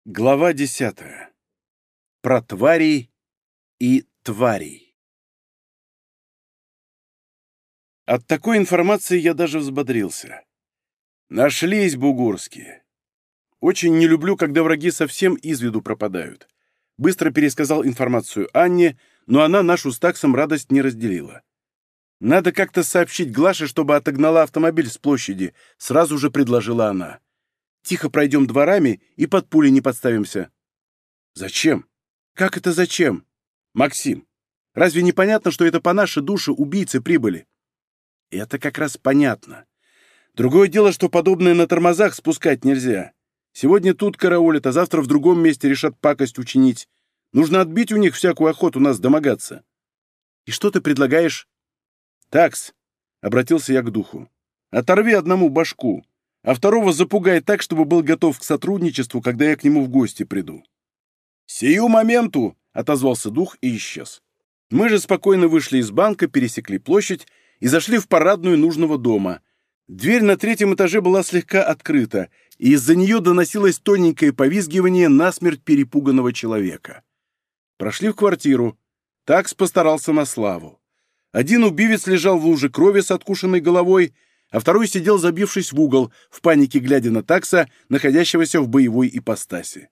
Глава 10. Про тварей и тварей. От такой информации я даже взбодрился. Нашлись бугурские. Очень не люблю, когда враги совсем из виду пропадают. Быстро пересказал информацию Анне, но она нашу с Таксом радость не разделила. Надо как-то сообщить Глаше, чтобы отогнала автомобиль с площади, сразу же предложила она. Тихо пройдем дворами и под пули не подставимся. Зачем? Как это зачем? Максим, разве не понятно, что это по нашей душе убийцы прибыли? Это как раз понятно. Другое дело, что подобное на тормозах спускать нельзя. Сегодня тут караулят, а завтра в другом месте решат пакость учинить. Нужно отбить у них всякую охоту нас домогаться. И что ты предлагаешь? Такс, обратился я к духу. Оторви одному башку, а второго запугай так, чтобы был готов к сотрудничеству, когда я к нему в гости приду. «Сию моменту!» — отозвался дух и исчез. Мы же спокойно вышли из банка, пересекли площадь и зашли в парадную нужного дома. Дверь на третьем этаже была слегка открыта, и из-за нее доносилось тоненькое повизгивание насмерть перепуганного человека. Прошли в квартиру. Такс постарался на славу. Один убивец лежал в луже крови с откушенной головой, а второй сидел, забившись в угол, в панике глядя на Такса, находящегося в боевой ипостаси.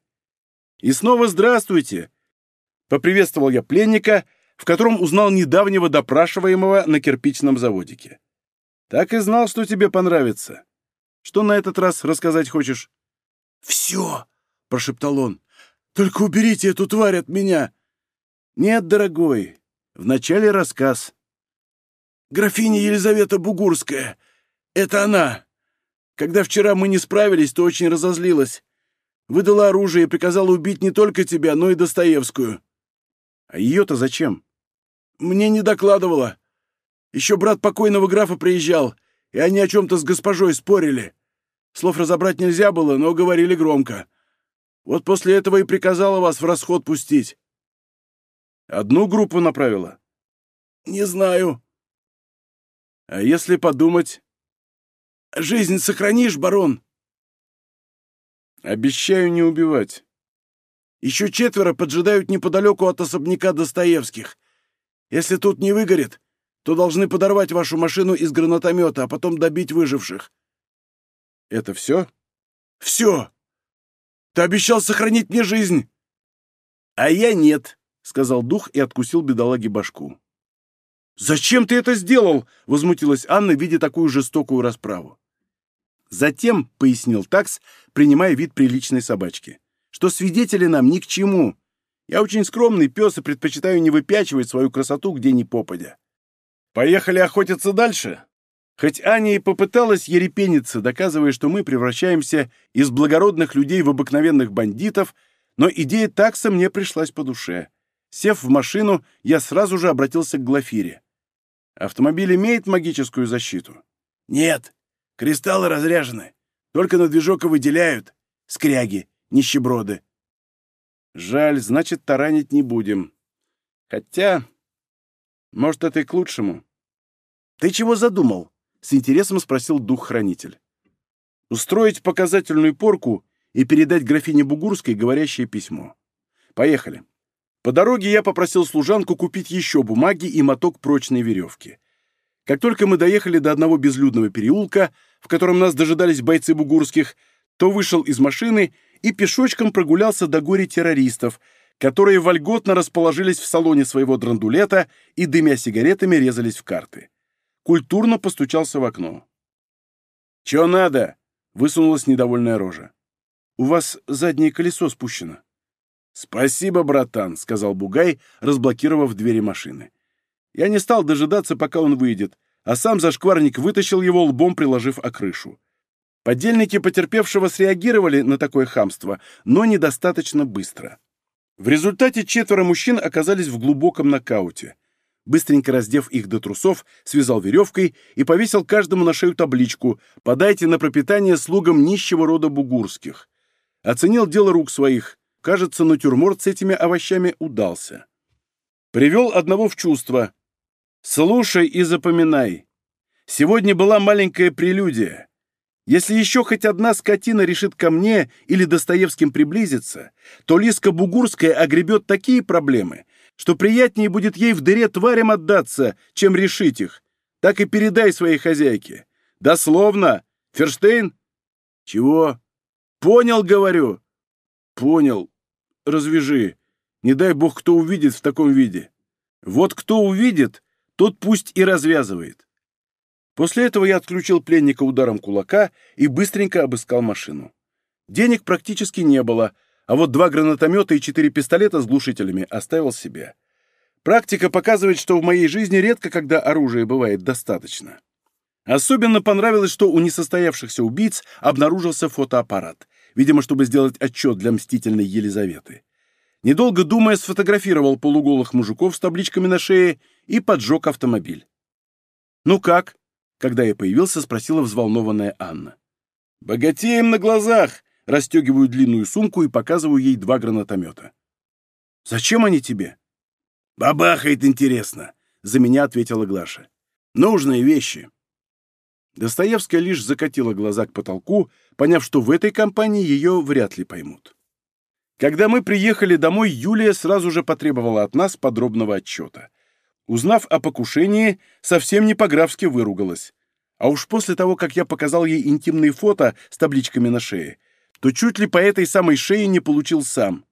«И снова здравствуйте!» — поприветствовал я пленника, в котором узнал недавнего допрашиваемого на кирпичном заводике. «Так и знал, что тебе понравится. Что на этот раз рассказать хочешь?» «Все!» — прошептал он. «Только уберите эту тварь от меня!» «Нет, дорогой, вначале рассказ». «Графиня Елизавета Бугурская. Это она. Когда вчера мы не справились, то очень разозлилась. Выдала оружие и приказала убить не только тебя, но и Достоевскую». «А ее-то зачем?» «Мне не докладывала. Еще брат покойного графа приезжал, и они о чем-то с госпожой спорили. Слов разобрать нельзя было, но говорили громко. Вот после этого и приказала вас в расход пустить». «Одну группу направила?» «Не знаю». «А если подумать?» «Жизнь сохранишь, барон?» «Обещаю не убивать». «Еще 4 поджидают неподалеку от особняка Достоевских. Если тут не выгорит, то должны подорвать вашу машину из гранатомета, а потом добить выживших». «Это все?» «Все! Ты обещал сохранить мне жизнь!» «А я нет», — сказал дух и откусил бедолаге башку. «Зачем ты это сделал?» — возмутилась Анна, видя такую жестокую расправу. «Затем», — пояснил Такс, принимая вид приличной собачки, «что свидетели нам ни к чему. Я очень скромный пес и предпочитаю не выпячивать свою красоту где ни попадя. Поехали охотиться дальше?» Хоть Аня и попыталась ерепениться, доказывая, что мы превращаемся из благородных людей в обыкновенных бандитов, но идея Такса мне пришлась по душе. Сев в машину, я сразу же обратился к Глафире. «Автомобиль имеет магическую защиту?» «Нет, кристаллы разряжены. Только на движок и выделяют. Скряги, нищеброды». «Жаль, значит, таранить не будем. Хотя, может, это и к лучшему». «Ты чего задумал?» — с интересом спросил дух-хранитель. «Устроить показательную порку и передать графине Бугурской говорящее письмо. Поехали». По дороге я попросил служанку купить еще бумаги и моток прочной веревки. Как только мы доехали до одного безлюдного переулка, в котором нас дожидались бойцы бугурских, то вышел из машины и пешочком прогулялся до горя террористов, которые вольготно расположились в салоне своего драндулета и, дымя сигаретами, резались в карты. Культурно постучался в окно. «Чё надо?» — высунулась недовольная рожа. «У вас заднее колесо спущено». «Спасибо, братан», — сказал Бугай, разблокировав двери машины. Я не стал дожидаться, пока он выйдет, а сам зашкварник вытащил его, лбом приложив о крышу. Подельники потерпевшего среагировали на такое хамство, но недостаточно быстро. В результате 4 мужчин оказались в глубоком нокауте. Быстренько раздев их до трусов, связал веревкой и повесил каждому на шею табличку «Подайте на пропитание слугам нищего рода бугурских». Оценил дело рук своих. Кажется, натюрморт с этими овощами удался. Привел одного в чувство. «Слушай и запоминай. Сегодня была маленькая прелюдия. Если еще хоть одна скотина решит ко мне или Достоевским приблизиться, то Лиска Бугурская огребет такие проблемы, что приятнее будет ей в дыре тварям отдаться, чем решить их. Так и передай своей хозяйке. Дословно. Ферштейн? Чего? Понял, говорю. Понял. Развяжи. Не дай бог, кто увидит в таком виде. Вот кто увидит, тот пусть и развязывает. После этого я отключил пленника ударом кулака и быстренько обыскал машину. Денег практически не было, а вот 2 гранатомета и 4 пистолета с глушителями оставил себе. Практика показывает, что в моей жизни редко когда оружия бывает достаточно. Особенно понравилось, что у несостоявшихся убийц обнаружился фотоаппарат, видимо, чтобы сделать отчет для мстительной Елизаветы. Недолго думая, сфотографировал полуголых мужиков с табличками на шее и поджег автомобиль. «Ну как?» — когда я появился, спросила взволнованная Анна. «Богатеем на глазах!» — расстегиваю длинную сумку и показываю ей 2 гранатомета. «Зачем они тебе?» «Бабахает, интересно!» — за меня ответила Глаша. «Нужные вещи!» Достоевская лишь закатила глаза к потолку, поняв, что в этой компании ее вряд ли поймут. Когда мы приехали домой, Юлия сразу же потребовала от нас подробного отчета. Узнав о покушении, совсем не по-графски выругалась. А уж после того, как я показал ей интимные фото с табличками на шее, то чуть ли по этой самой шее не получил сам.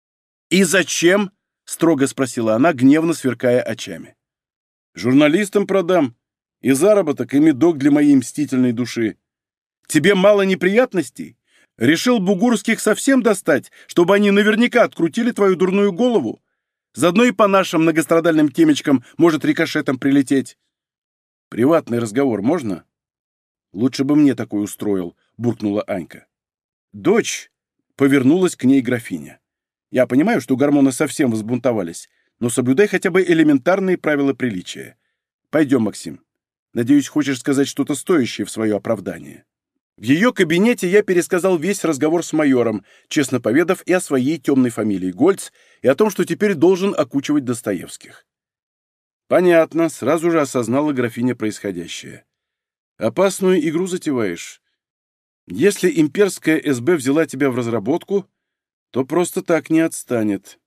«И зачем?» — строго спросила она, гневно сверкая очами. «Журналистам продам. И заработок, и медок для моей мстительной души. Тебе мало неприятностей? Решил Бугурских совсем достать, чтобы они наверняка открутили твою дурную голову? Заодно и по нашим многострадальным темечкам может рикошетом прилететь. Приватный разговор можно? Лучше бы мне такой устроил, буркнула Анька. Дочь, повернулась к ней графиня. Я понимаю, что гормоны совсем взбунтовались, но соблюдай хотя бы элементарные правила приличия. Пойдем, Максим. Надеюсь, хочешь сказать что-то стоящее в свое оправдание. В ее кабинете я пересказал весь разговор с майором, честно поведав и о своей темной фамилии Гольц, и о том, что теперь должен окучивать Достоевских. Понятно, сразу же осознала графиня происходящее. Опасную игру затеваешь. Если имперская СБ взяла тебя в разработку, то просто так не отстанет.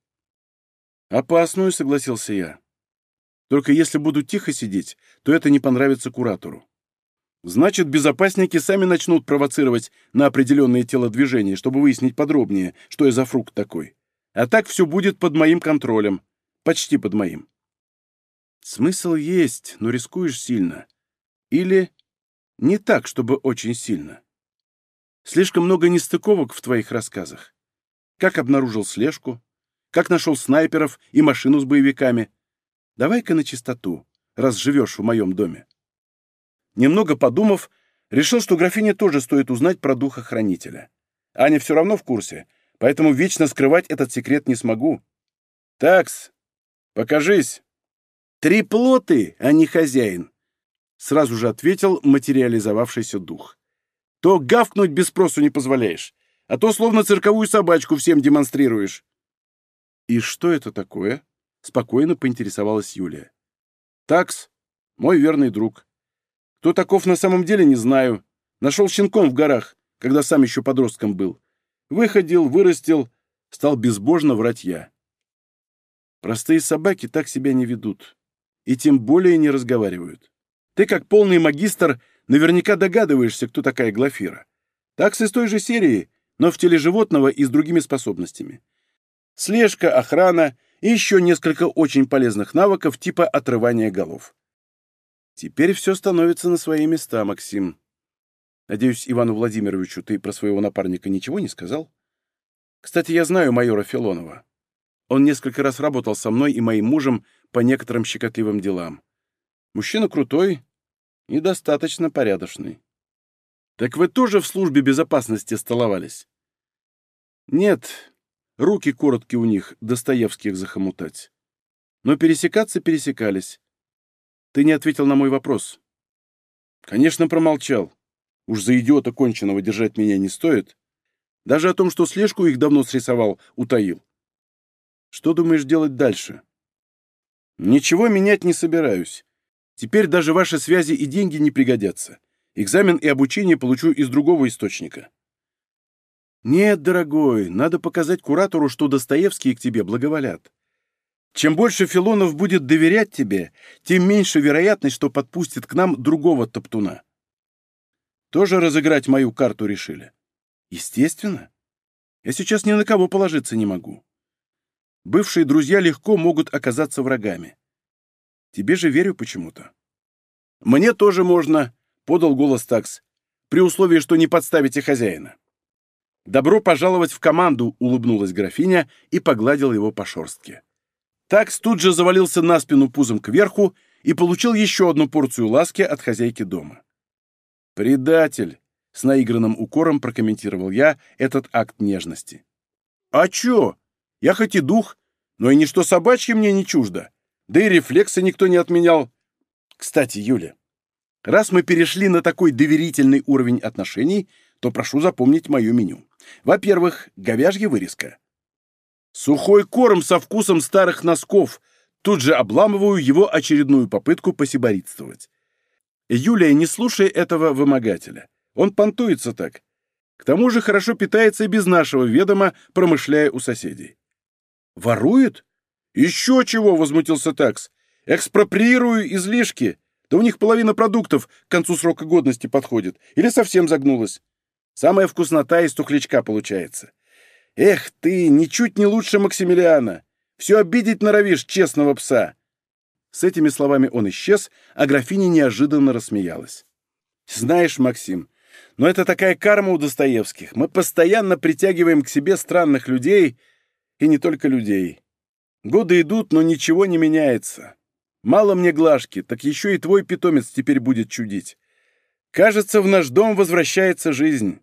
Опасную, согласился я. Только если буду тихо сидеть, то это не понравится куратору. Значит, безопасники сами начнут провоцировать на определенные телодвижения, чтобы выяснить подробнее, что я за фрукт такой. А так все будет под моим контролем. Почти под моим. Смысл есть, но рискуешь сильно. Или не так, чтобы очень сильно. Слишком много нестыковок в твоих рассказах. Как обнаружил слежку, как нашел снайперов и машину с боевиками. Давай-ка на чистоту, раз живешь в моем доме. Немного подумав, решил, что графине тоже стоит узнать про духа-хранителя. Аня все равно в курсе, поэтому вечно скрывать этот секрет не смогу. Такс, покажись. Триплоты, а не хозяин, сразу же ответил материализовавшийся дух. То гавкнуть без спросу не позволяешь, а то словно цирковую собачку всем демонстрируешь. И что это такое? Спокойно поинтересовалась Юлия. Такс, мой верный друг. Кто таков на самом деле, не знаю. Нашел щенком в горах, когда сам еще подростком был. Выходил, вырастил, стал безбожно врать я. Простые собаки так себя не ведут. И тем более не разговаривают. Ты, как полный магистр, наверняка догадываешься, кто такая Глафира. Такс из той же серии, но в теле животного и с другими способностями. Слежка, охрана и еще несколько очень полезных навыков типа отрывания голов. Теперь все становится на свои места, Максим. Надеюсь, Ивану Владимировичу ты про своего напарника ничего не сказал? Кстати, я знаю майора Филонова. Он несколько раз работал со мной и моим мужем по некоторым щекотливым делам. Мужчина крутой и достаточно порядочный. Так вы тоже в службе безопасности столовались? Нет, руки короткие у них, Достоевских захомутать. Но пересекаться пересекались. Ты не ответил на мой вопрос. Конечно, промолчал. Уж за идиота конченого держать меня не стоит. Даже о том, что слежку их давно срисовал, утаил. Что думаешь делать дальше? Ничего менять не собираюсь. Теперь даже ваши связи и деньги не пригодятся. Экзамен и обучение получу из другого источника». «Нет, дорогой, надо показать куратору, что Достоевские к тебе благоволят. Чем больше Филонов будет доверять тебе, тем меньше вероятность, что подпустит к нам другого топтуна». «Тоже разыграть мою карту решили?» «Естественно. Я сейчас ни на кого положиться не могу. Бывшие друзья легко могут оказаться врагами. Тебе же верю почему-то». «Мне тоже можно», — подал голос Такс, «при условии, что не подставите хозяина». «Добро пожаловать в команду», — улыбнулась графиня и погладила его по шерстке. Такс тут же завалился на спину пузом кверху и получил еще одну порцию ласки от хозяйки дома. «Предатель», — с наигранным укором прокомментировал я этот акт нежности. «А чё? Я хоть и дух, но и ничто собачье мне не чуждо. Да и рефлексы никто не отменял. Кстати, Юля, раз мы перешли на такой доверительный уровень отношений, то прошу запомнить мое меню. Во-первых, говяжья вырезка. Сухой корм со вкусом старых носков. Тут же обламываю его очередную попытку посиборитствовать. Юлия, не слушай этого вымогателя. Он понтуется так. К тому же хорошо питается и без нашего ведома, промышляя у соседей. Ворует? Еще чего, возмутился Такс. Экспроприирую излишки. Да у них половина продуктов к концу срока годности подходит. Или совсем загнулась. Самая вкуснота из тухлячка получается. Эх ты, ничуть не лучше Максимилиана. Все обидеть норовишь, честного пса. С этими словами он исчез, а графиня неожиданно рассмеялась. Знаешь, Максим, но это такая карма у Достоевских. Мы постоянно притягиваем к себе странных людей, и не только людей. Годы идут, но ничего не меняется. Мало мне глажки, так еще и твой питомец теперь будет чудить. Кажется, в наш дом возвращается жизнь.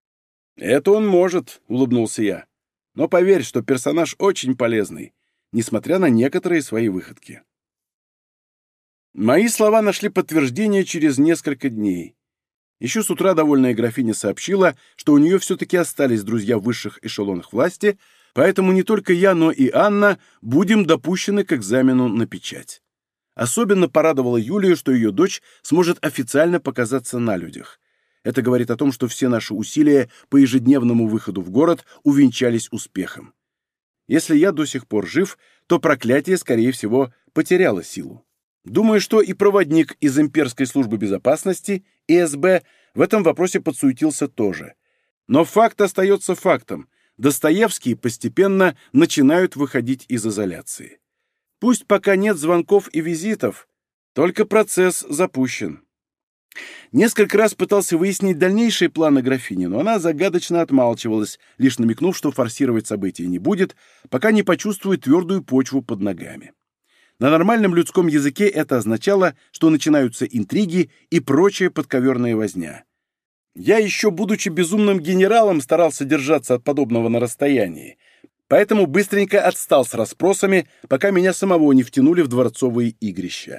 Это он может, улыбнулся я. Но поверь, что персонаж очень полезный, несмотря на некоторые свои выходки. Мои слова нашли подтверждение через несколько дней. Еще с утра довольная графиня сообщила, что у нее все-таки остались друзья в высших эшелонах власти, поэтому не только я, но и Анна будем допущены к экзамену на печать. Особенно порадовало Юлию, что ее дочь сможет официально показаться на людях. Это говорит о том, что все наши усилия по ежедневному выходу в город увенчались успехом. Если я до сих пор жив, то проклятие, скорее всего, потеряло силу. Думаю, что и проводник из Имперской службы безопасности, ИСБ, в этом вопросе подсуетился тоже. Но факт остается фактом. Достоевские постепенно начинают выходить из изоляции. Пусть пока нет звонков и визитов, только процесс запущен. Несколько раз пытался выяснить дальнейшие планы графини, но она загадочно отмалчивалась, лишь намекнув, что форсировать события не будет, пока не почувствует твердую почву под ногами. На нормальном людском языке это означало, что начинаются интриги и прочая подковерная возня. Я еще, будучи безумным генералом, старался держаться от подобного на расстоянии, поэтому быстренько отстал с расспросами, пока меня самого не втянули в дворцовые игрища.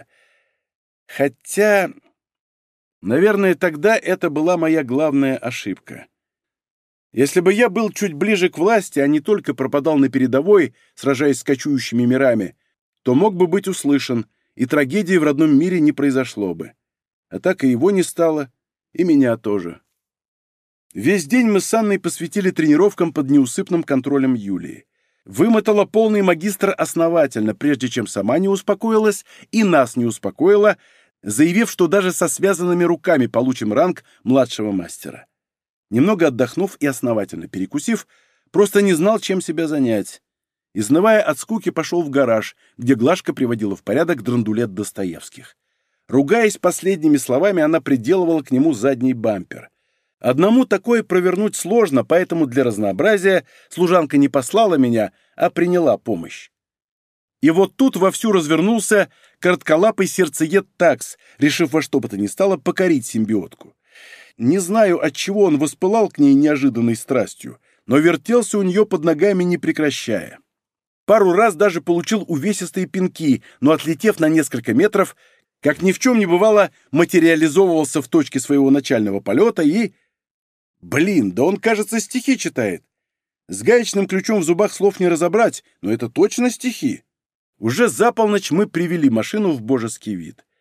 Хотя, наверное, тогда это была моя главная ошибка. Если бы я был чуть ближе к власти, а не только пропадал на передовой, сражаясь с кочующими мирами, то мог бы быть услышан, и трагедии в родном мире не произошло бы. А так и его не стало, и меня тоже. Весь день мы с Анной посвятили тренировкам под неусыпным контролем Юлии. Вымотала полный магистр основательно, прежде чем сама не успокоилась и нас не успокоила, заявив, что даже со связанными руками получим ранг младшего мастера. Немного отдохнув и основательно перекусив, просто не знал, чем себя занять. Изнывая от скуки, пошел в гараж, где Глашка приводила в порядок драндулет Достоевских. Ругаясь последними словами, она приделывала к нему задний бампер. Одному такое провернуть сложно, поэтому для разнообразия служанка не послала меня, а приняла помощь. И вот тут вовсю развернулся коротколапый сердцеед Такс, решив во что бы то ни стало покорить симбиотку. Не знаю, отчего он воспылал к ней неожиданной страстью, но вертелся у нее под ногами, не прекращая. Пару раз даже получил увесистые пинки, но, отлетев на несколько метров, как ни в чем не бывало, материализовывался в точке своего начального полета и... Блин, да он, кажется, стихи читает. С гаечным ключом в зубах слов не разобрать, но это точно стихи. Уже за полночь мы привели машину в божеский вид.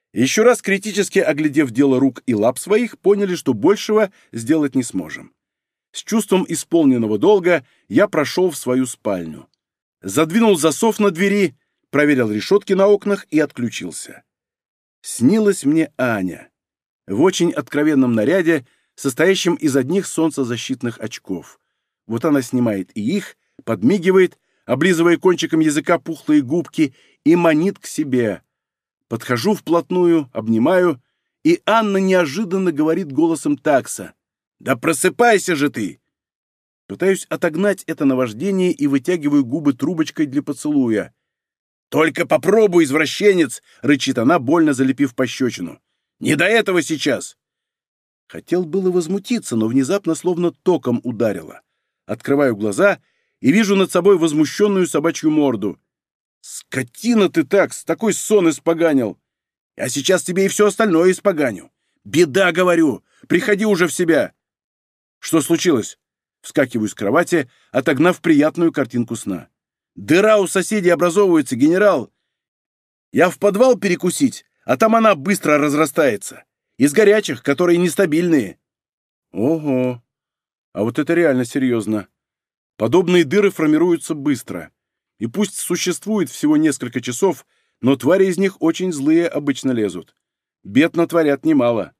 Еще раз критически оглядев дело рук и лап своих, поняли, что большего сделать не сможем. С чувством исполненного долга я прошел в свою спальню. Задвинул засов на двери, проверил решетки на окнах и отключился. Снилась мне Аня в очень откровенном наряде, состоящем из одних солнцезащитных очков. Вот она снимает и их, подмигивает, облизывая кончиком языка пухлые губки, и манит к себе. Подхожу вплотную, обнимаю, и Анна неожиданно говорит голосом такса: «Да просыпайся же ты!» Пытаюсь отогнать это наваждение и вытягиваю губы трубочкой для поцелуя. «Только попробуй, извращенец!» — рычит она, больно залепив пощечину. «Не до этого сейчас!» Хотел было возмутиться, но внезапно словно током ударило. Открываю глаза и вижу над собой возмущенную собачью морду. «Скотина ты такс! Такой сон испоганил! Я сейчас тебе и все остальное испоганю! Беда, говорю! Приходи уже в себя!» «Что случилось?» Вскакиваю с кровати, отогнав приятную картинку сна. «Дыра у соседей образовывается, генерал! Я в подвал перекусить, а там она быстро разрастается. Из горячих, которые нестабильные». «Ого! А вот это реально серьезно. Подобные дыры формируются быстро. И пусть существует всего несколько часов, но твари из них очень злые обычно лезут. Бед натворят немало».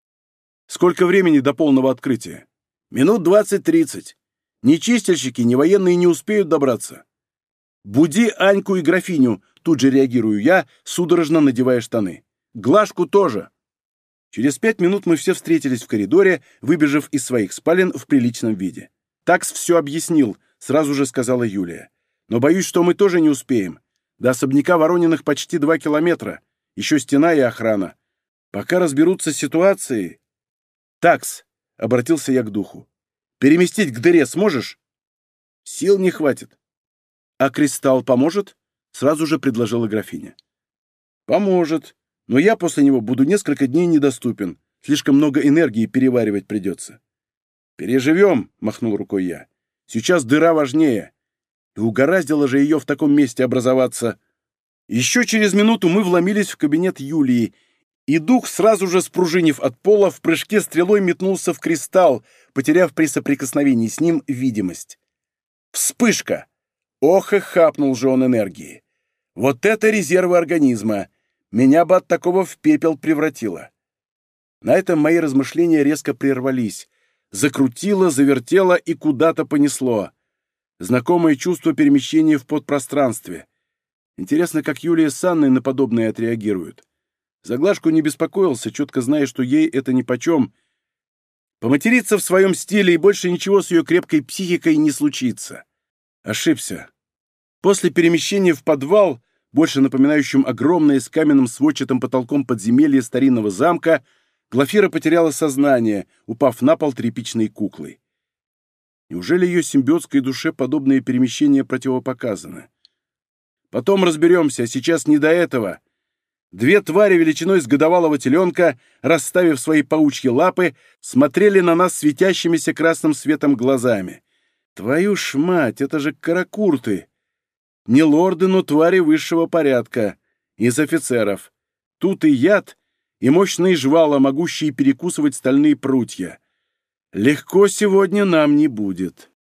«Сколько времени до полного открытия?» «Минут 20-30. Ни чистильщики, ни военные не успеют добраться». «Буди Аньку и графиню», — тут же реагирую я, судорожно надевая штаны. «Глашку тоже». Через 5 минут мы все встретились в коридоре, выбежав из своих спален в приличном виде. «Такс все объяснил», — сразу же сказала Юлия. «Но боюсь, что мы тоже не успеем. До особняка Ворониных почти 2 километра. Еще стена и охрана. Пока разберутся с ситуацией...» «Такс», — обратился я к духу, — «переместить к дыре сможешь?» «Сил не хватит». «А кристалл поможет?» — сразу же предложила графиня. «Поможет, но я после него буду несколько дней недоступен. Слишком много энергии переваривать придется». «Переживем», — махнул рукой я. «Сейчас дыра важнее. И угораздило же ее в таком месте образоваться». Еще через минуту мы вломились в кабинет Юлии, и дух, сразу же спружинив от пола, в прыжке стрелой метнулся в кристалл, потеряв при соприкосновении с ним видимость. Вспышка! Ох, и хапнул же он энергии. Вот это резервы организма! Меня бы от такого в пепел превратило. На этом мои размышления резко прервались. Закрутило, завертело и куда-то понесло. Знакомое чувство перемещения в подпространстве. Интересно, как Юлия с Анной на подобное отреагируют. За Глашку не беспокоился, четко зная, что ей это нипочем. Поматериться в своем стиле, и больше ничего с ее крепкой психикой не случится. Ошибся. После перемещения в подвал, больше напоминающим огромное с каменным сводчатым потолком подземелье старинного замка, Глафира потеряла сознание, упав на пол тряпичной куклой. Неужели ее симбиотской душе подобные перемещения противопоказаны? Потом разберемся, а сейчас не до этого. 2 твари величиной с годовалого теленка, расставив свои паучьи лапы, смотрели на нас светящимися красным светом глазами. Твою ж мать, это же каракурты! Не лорды, но твари высшего порядка. Из офицеров. Тут и яд, и мощные жвала, могущие перекусывать стальные прутья. Легко сегодня нам не будет.